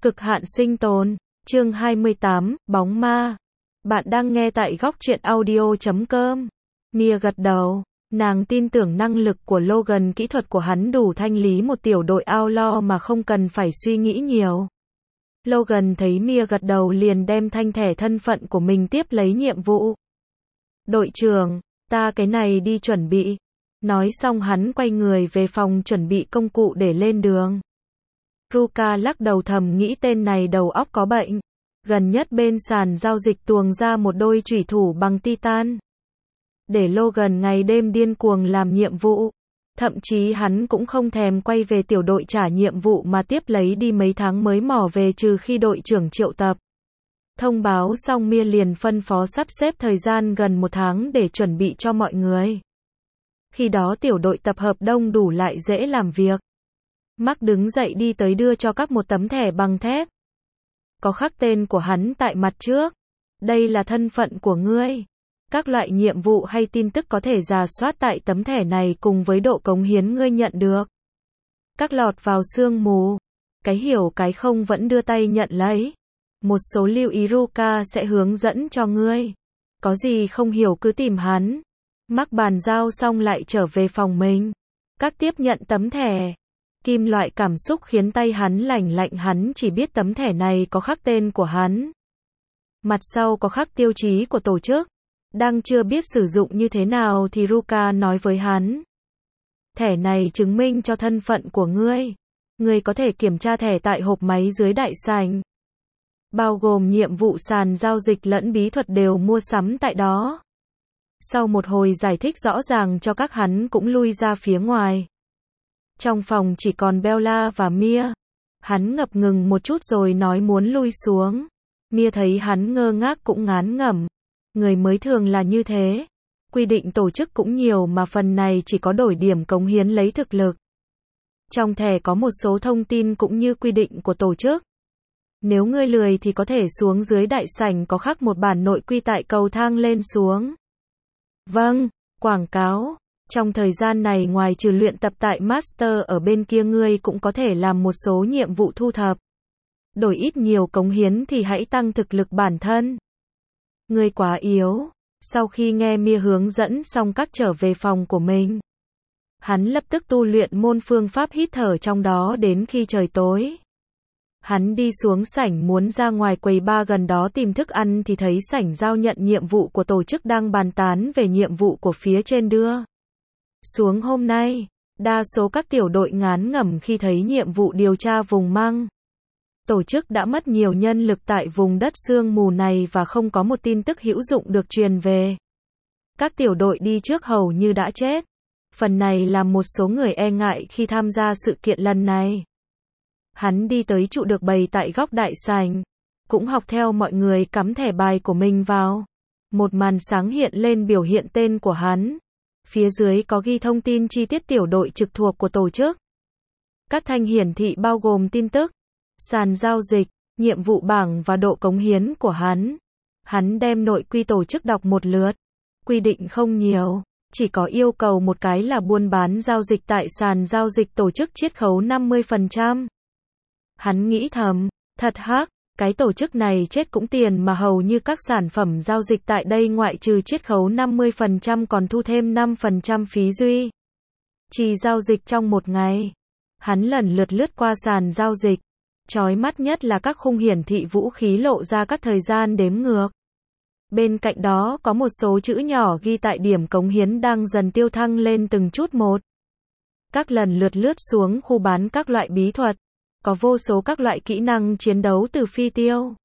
Cực hạn sinh tồn, chương 28, bóng ma. Bạn đang nghe tại góc truyện audio.com. Mia gật đầu, nàng tin tưởng năng lực của Logan, kỹ thuật của hắn đủ thanh lý một tiểu đội outlaw mà không cần phải suy nghĩ nhiều. Logan thấy Mia gật đầu liền đem thanh thẻ thân phận của mình tiếp lấy nhiệm vụ. Đội trưởng, ta cái này đi chuẩn bị. Nói xong hắn quay người về phòng chuẩn bị công cụ để lên đường. Ruka lắc đầu thầm nghĩ tên này đầu óc có bệnh. Gần nhất bên sàn giao dịch tuồng ra một đôi chủy thủ bằng titan. Để Logan ngày đêm điên cuồng làm nhiệm vụ. Thậm chí hắn cũng không thèm quay về tiểu đội trả nhiệm vụ mà tiếp lấy đi mấy tháng mới mò về, trừ khi đội trưởng triệu tập. Thông báo xong Mia liền phân phó sắp xếp thời gian gần một tháng để chuẩn bị cho mọi người. Khi đó tiểu đội tập hợp đông đủ lại dễ làm việc. Mark đứng dậy đi tới đưa cho các một tấm thẻ bằng thép. Có khắc tên của hắn tại mặt trước. Đây là thân phận của ngươi. Các loại nhiệm vụ hay tin tức có thể rà soát tại tấm thẻ này cùng với độ cống hiến ngươi nhận được. Các lọt vào sương mù. Cái hiểu cái không vẫn đưa tay nhận lấy. Một số lưu ý Ruka sẽ hướng dẫn cho ngươi. Có gì không hiểu cứ tìm hắn. Mark bàn giao xong lại trở về phòng mình. Các tiếp nhận tấm thẻ. Kim loại cảm xúc khiến tay hắn lạnh lạnh, hắn chỉ biết tấm thẻ này có khắc tên của hắn. Mặt sau có khắc tiêu chí của tổ chức. Đang chưa biết sử dụng như thế nào thì Ruka nói với hắn. Thẻ này chứng minh cho thân phận của ngươi. Ngươi có thể kiểm tra thẻ tại hộp máy dưới đại sảnh. Bao gồm nhiệm vụ sàn giao dịch lẫn bí thuật đều mua sắm tại đó. Sau một hồi giải thích rõ ràng cho các hắn cũng lui ra phía ngoài. Trong phòng chỉ còn Bella và Mia. Hắn ngập ngừng một chút rồi nói muốn lui xuống. Mia thấy hắn ngơ ngác cũng ngán ngẩm. Người mới thường là như thế. Quy định tổ chức cũng nhiều mà phần này chỉ có đổi điểm cống hiến lấy thực lực. Trong thẻ có một số thông tin cũng như quy định của tổ chức. Nếu ngươi lười thì có thể xuống dưới đại sảnh có khắc một bản nội quy tại cầu thang lên xuống. Vâng, quảng cáo. Trong thời gian này ngoài trừ luyện tập tại Master ở bên kia ngươi cũng có thể làm một số nhiệm vụ thu thập. Đổi ít nhiều cống hiến thì hãy tăng thực lực bản thân. Ngươi quá yếu. Sau khi nghe Mia hướng dẫn xong các trở về phòng của mình. Hắn lập tức tu luyện môn phương pháp hít thở trong đó đến khi trời tối. Hắn đi xuống sảnh muốn ra ngoài quầy bar gần đó tìm thức ăn thì thấy sảnh giao nhận nhiệm vụ của tổ chức đang bàn tán về nhiệm vụ của phía trên đưa xuống hôm nay. Đa số các tiểu đội ngán ngẩm khi thấy nhiệm vụ điều tra vùng măng. Tổ chức đã mất nhiều nhân lực tại vùng đất sương mù này và không có một tin tức hữu dụng được truyền về. Các tiểu đội đi trước hầu như đã chết. Phần này làm một số người e ngại khi tham gia sự kiện lần này. Hắn đi tới trụ được bày tại góc đại sảnh. Cũng học theo mọi người cắm thẻ bài của mình vào. Một màn sáng hiện lên biểu hiện tên của hắn. Phía dưới có ghi thông tin chi tiết tiểu đội trực thuộc của tổ chức. Các thanh hiển thị bao gồm tin tức, sàn giao dịch, nhiệm vụ bảng và độ cống hiến của hắn. Hắn đem nội quy tổ chức đọc một lượt. Quy định không nhiều, chỉ có yêu cầu một cái là buôn bán giao dịch tại sàn giao dịch tổ chức chiết khấu 50%. Hắn nghĩ thầm, thật hắc, cái tổ chức này chết cũng tiền mà hầu như các sản phẩm giao dịch tại đây ngoại trừ chiết khấu 50% còn thu thêm 5% phí duy trì giao dịch trong một ngày. Hắn lần lượt lướt qua sàn giao dịch. Chói mắt nhất là các khung hiển thị vũ khí lộ ra các thời gian đếm ngược. Bên cạnh đó có một số chữ nhỏ ghi tại điểm cống hiến đang dần tiêu thăng lên từng chút một. Các lần lượt lướt xuống khu bán các loại bí thuật. Có vô số các loại kỹ năng chiến đấu từ phi tiêu,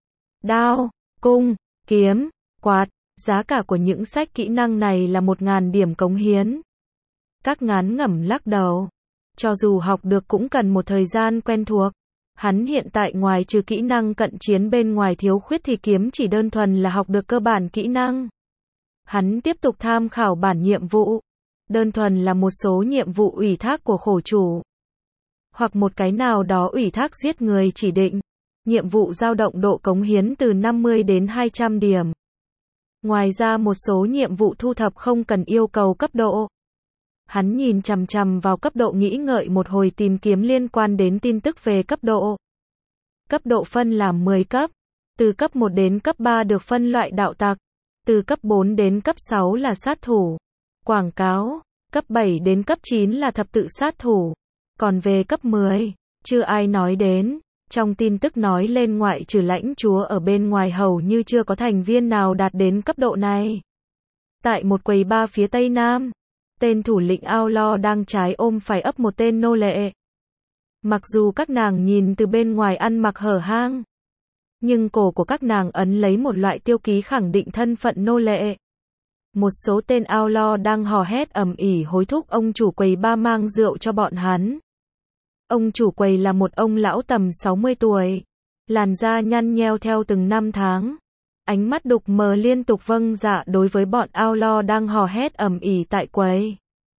đao, cung, kiếm, quạt. Giá cả của những sách kỹ năng này là 1.000 điểm cống hiến. Các ngán ngẩm lắc đầu. Cho dù học được cũng cần một thời gian quen thuộc. Hắn hiện tại ngoài trừ kỹ năng cận chiến bên ngoài thiếu khuyết thì kiếm chỉ đơn thuần là học được cơ bản kỹ năng. Hắn tiếp tục tham khảo bản nhiệm vụ. Đơn thuần là một số nhiệm vụ ủy thác của khổ chủ. Hoặc một cái nào đó ủy thác giết người chỉ định. Nhiệm vụ dao động độ cống hiến từ 50 đến 200 điểm. Ngoài ra một số nhiệm vụ thu thập không cần yêu cầu cấp độ. Hắn nhìn chằm chằm vào cấp độ nghĩ ngợi một hồi tìm kiếm liên quan đến tin tức về cấp độ. Cấp độ phân làm 10 cấp. Từ cấp 1 đến cấp 3 được phân loại đạo tặc. Từ cấp 4 đến cấp 6 là sát thủ. Quảng cáo. Cấp 7 đến cấp 9 là thập tự sát thủ. Còn về cấp 10, chưa ai nói đến. Trong tin tức nói lên ngoại trừ lãnh chúa ở bên ngoài hầu như chưa có thành viên nào đạt đến cấp độ này. Tại một quầy bar phía tây nam, tên thủ lĩnh outlaw đang trái ôm phải ấp một tên nô lệ. Mặc dù các nàng nhìn từ bên ngoài ăn mặc hở hang, nhưng cổ của các nàng ấn lấy một loại tiêu ký khẳng định thân phận nô lệ. Một số tên outlaw đang hò hét ầm ĩ hối thúc ông chủ quầy bar mang rượu cho bọn hắn. Ông chủ quầy là một ông lão tầm 60 tuổi, làn da nhăn nheo theo từng năm tháng. Ánh mắt đục mờ liên tục vâng dạ đối với bọn outlaw đang hò hét ầm ĩ tại quầy.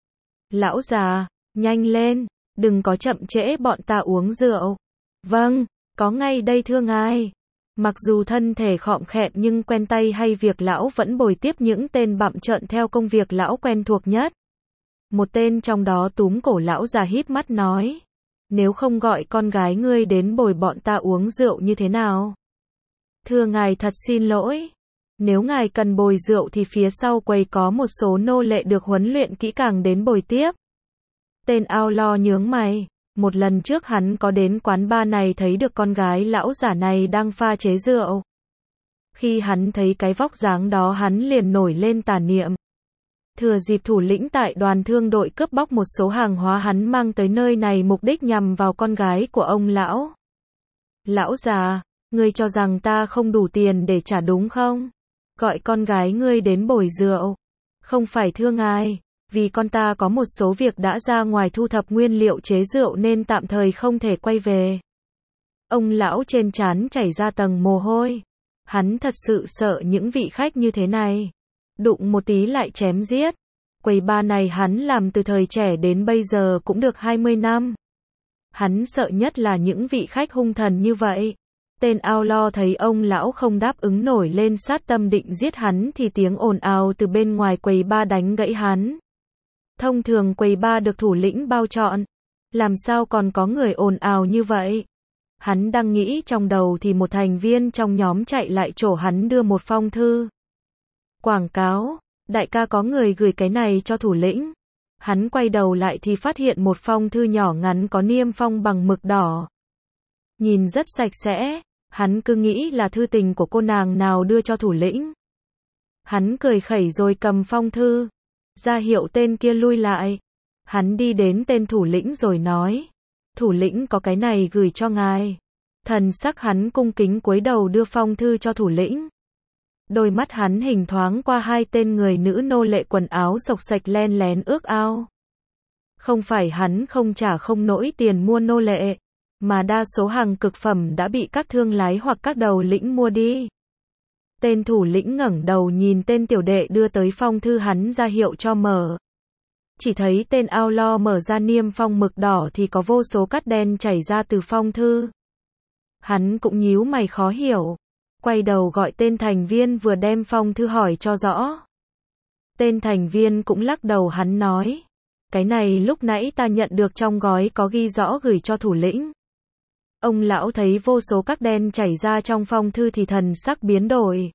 Lão già, nhanh lên, đừng có chậm trễ bọn ta uống rượu. Vâng, có ngay đây thưa ngài. Mặc dù thân thể khọm khẹm nhưng quen tay hay việc lão vẫn bồi tiếp những tên bặm trợn theo công việc lão quen thuộc nhất. Một tên trong đó túm cổ lão già híp mắt nói. Nếu không gọi con gái ngươi đến bồi bọn ta uống rượu như thế nào? Thưa ngài thật xin lỗi. Nếu ngài cần bồi rượu thì phía sau quầy có một số nô lệ được huấn luyện kỹ càng đến bồi tiếp. Tên outlaw nhướng mày. Một lần trước hắn có đến quán bar này thấy được con gái lão giả này đang pha chế rượu. Khi hắn thấy cái vóc dáng đó hắn liền nổi lên tà niệm. Thừa dịp thủ lĩnh tại đoàn thương đội cướp bóc một số hàng hóa hắn mang tới nơi này mục đích nhằm vào con gái của ông lão. Lão già, ngươi cho rằng ta không đủ tiền để trả đúng không? Gọi con gái ngươi đến bồi rượu. Không phải thưa ngài, vì con ta có một số việc đã ra ngoài thu thập nguyên liệu chế rượu nên tạm thời không thể quay về. Ông lão trên trán chảy ra tầng mồ hôi. Hắn thật sự sợ những vị khách như thế này. Đụng một tí lại chém giết. Quầy bar này hắn làm từ thời trẻ đến bây giờ cũng được 20 năm. Hắn sợ nhất là những vị khách hung thần như vậy. Tên outlaw thấy ông lão không đáp ứng nổi lên sát tâm định giết hắn thì tiếng ồn ào từ bên ngoài quầy bar đánh gãy hắn. Thông thường quầy bar được thủ lĩnh bao trọn. Làm sao còn có người ồn ào như vậy? Hắn đang nghĩ trong đầu thì một thành viên trong nhóm chạy lại chỗ hắn đưa một phong thư. Quảng cáo, đại ca có người gửi cái này cho thủ lĩnh. Hắn quay đầu lại thì phát hiện một phong thư nhỏ ngắn có niêm phong bằng mực đỏ. Nhìn rất sạch sẽ, hắn cứ nghĩ là thư tình của cô nàng nào đưa cho thủ lĩnh. Hắn cười khẩy rồi cầm phong thư, ra hiệu tên kia lui lại. Hắn đi đến tên thủ lĩnh rồi nói, thủ lĩnh có cái này gửi cho ngài. Thần sắc hắn cung kính cúi đầu đưa phong thư cho thủ lĩnh. Đôi mắt hắn hình thoáng qua hai tên người nữ nô lệ quần áo xộc xạch len lén ước ao. Không phải hắn không trả không nổi tiền mua nô lệ, mà đa số hàng cực phẩm đã bị các thương lái hoặc các đầu lĩnh mua đi. Tên thủ lĩnh ngẩng đầu nhìn tên tiểu đệ đưa tới phong thư hắn ra hiệu cho mở. Chỉ thấy tên outlaw mở ra niêm phong mực đỏ thì có vô số cát đen chảy ra từ phong thư. Hắn cũng nhíu mày khó hiểu. Quay đầu gọi tên thành viên vừa đem phong thư hỏi cho rõ. Tên thành viên cũng lắc đầu hắn nói. Cái này lúc nãy ta nhận được trong gói có ghi rõ gửi cho thủ lĩnh. Ông lão thấy vô số cát đen chảy ra trong phong thư thì thần sắc biến đổi.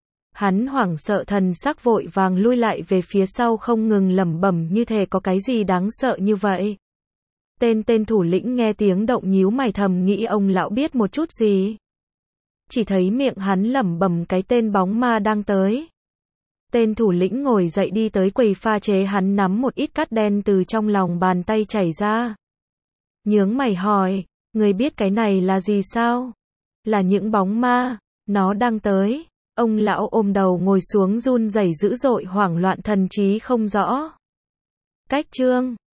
Hắn hoảng sợ thần sắc vội vàng lui lại về phía sau không ngừng lẩm bẩm như thể có cái gì đáng sợ như vậy. Tên thủ lĩnh nghe tiếng động nhíu mày thầm nghĩ ông lão biết một chút gì. Chỉ thấy miệng hắn lẩm bẩm cái tên bóng ma đang tới. Tên thủ lĩnh ngồi dậy đi tới quầy pha chế hắn nắm một ít cát đen từ trong lòng bàn tay chảy ra. Nhướng mày hỏi, người biết cái này là gì sao? Là những bóng ma, nó đang tới. Ông lão ôm đầu ngồi xuống run rẩy dữ dội hoảng loạn thần trí không rõ. Cách chương